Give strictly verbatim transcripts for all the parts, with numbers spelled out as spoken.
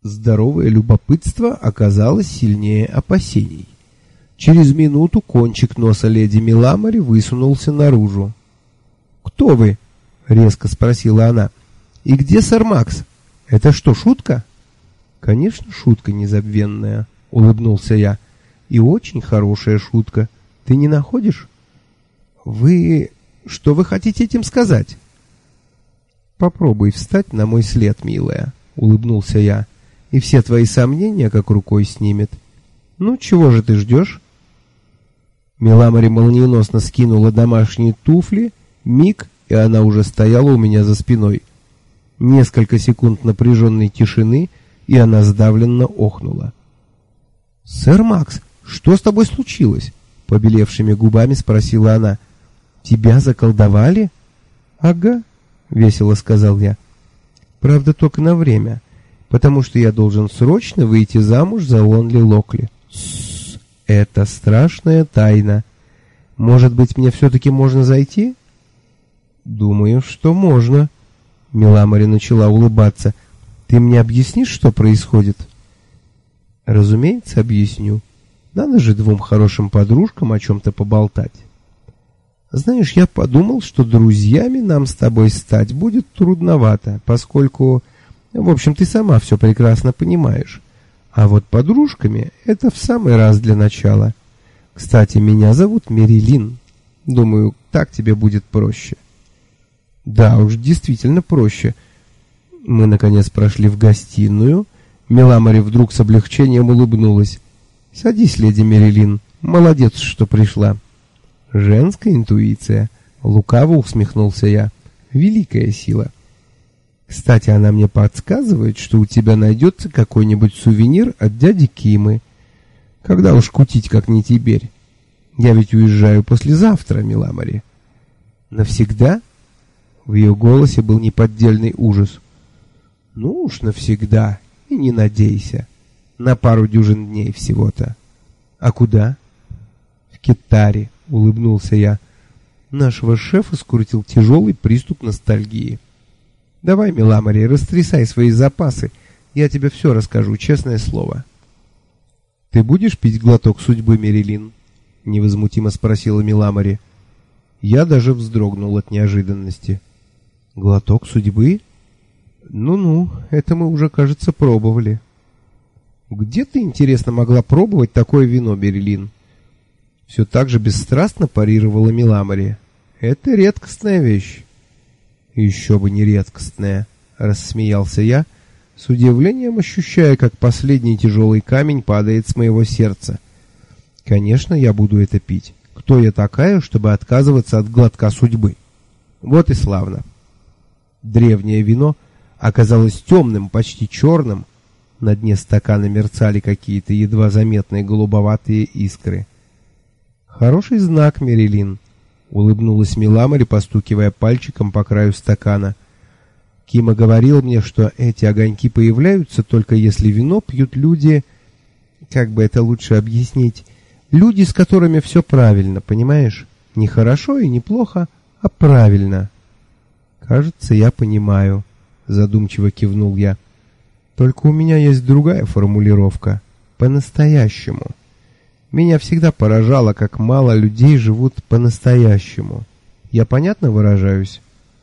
Здоровое любопытство оказалось сильнее опасений. Через минуту кончик носа леди Миламари высунулся наружу. «Кто вы?» — резко спросила она. «И где сэр Макс? Это что, шутка?» «Конечно, шутка незабвенная», — улыбнулся я. «И очень хорошая шутка. Ты не находишь?» «Вы... что вы хотите этим сказать?» «Попробуй встать на мой след, милая», — улыбнулся я. «И все твои сомнения как рукой снимет. Ну, чего же ты ждешь?» Миламари молниеносно скинула домашние туфли, миг, и она уже стояла у меня за спиной. Несколько секунд напряженной тишины, и она сдавленно охнула. «Сэр Макс, что с тобой случилось?» — побелевшими губами спросила она. «Тебя заколдовали?» «Ага», — весело сказал я. «Правда, только на время, потому что я должен срочно выйти замуж за Лонли Локли». «Тссс, это страшная тайна. Может быть, мне все-таки можно зайти?» «Думаю, что можно». Миламари начала улыбаться. «Ты мне объяснишь, что происходит?» «Разумеется, объясню. Надо же двум хорошим подружкам о чем-то поболтать. Знаешь, я подумал, что друзьями нам с тобой стать будет трудновато, поскольку, в общем, ты сама все прекрасно понимаешь. А вот подружками это в самый раз для начала. Кстати, меня зовут Мерилин. Думаю, так тебе будет проще». «Да уж, действительно проще». Мы, наконец, прошли в гостиную. Миламари вдруг с облегчением улыбнулась. «Садись, леди Мерилин. Молодец, что пришла». «Женская интуиция», — лукаво усмехнулся я. «Великая сила. Кстати, она мне подсказывает, что у тебя найдется какой-нибудь сувенир от дяди Кимы. Когда уж кутить, как не теперь. Я ведь уезжаю послезавтра, Миламари». «Навсегда?» В ее голосе был неподдельный ужас. «Ну уж навсегда, и не надейся. На пару дюжин дней всего-то». «А куда?» «В Китаре», — улыбнулся я. Нашего шефа скрутил тяжелый приступ ностальгии. «Давай, Миламари, растрясай свои запасы. Я тебе все расскажу, честное слово». «Ты будешь пить глоток судьбы, Мерилин?» — невозмутимо спросила Миламари. Я даже вздрогнул от неожиданности. «Глоток судьбы? Ну-ну, это мы уже, кажется, пробовали». «Где ты, интересно, могла пробовать такое вино, Мерилин?» Все так же бесстрастно парировала Миламари. «Это редкостная вещь». «Еще бы не редкостная», — рассмеялся я, с удивлением ощущая, как последний тяжелый камень падает с моего сердца. «Конечно, я буду это пить. Кто я такая, чтобы отказываться от глотка судьбы?» Вот и славно. Древнее вино оказалось темным, почти черным. На дне стакана мерцали какие-то едва заметные голубоватые искры. «Хороший знак, Мерилин», — улыбнулась Миламари, постукивая пальчиком по краю стакана. «Кима говорил мне, что эти огоньки появляются только если вино пьют люди... Как бы это лучше объяснить? Люди, с которыми все правильно, понимаешь? Не хорошо и не плохо, а правильно». «Кажется, я понимаю», — задумчиво кивнул я. «Только у меня есть другая формулировка. По-настоящему. Меня всегда поражало, как мало людей живут по-настоящему. Я понятно выражаюсь?»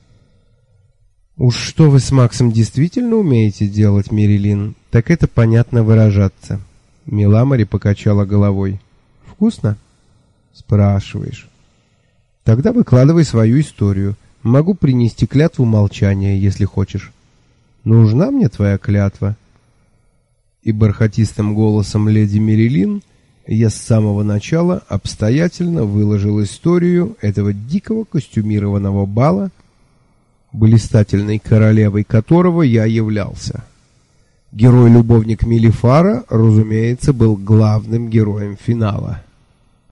«Уж что вы с Максом действительно умеете делать, Мерилин, так это понятно выражаться». Миламари покачала головой. «Вкусно?» «Спрашиваешь». «Тогда выкладывай свою историю. Могу принести клятву молчания, если хочешь». «Нужна мне твоя клятва?» И бархатистым голосом леди Мерилин я с самого начала обстоятельно выложил историю этого дикого костюмированного бала, блистательной королевой которого я являлся. Герой-любовник Мелифара, разумеется, был главным героем финала.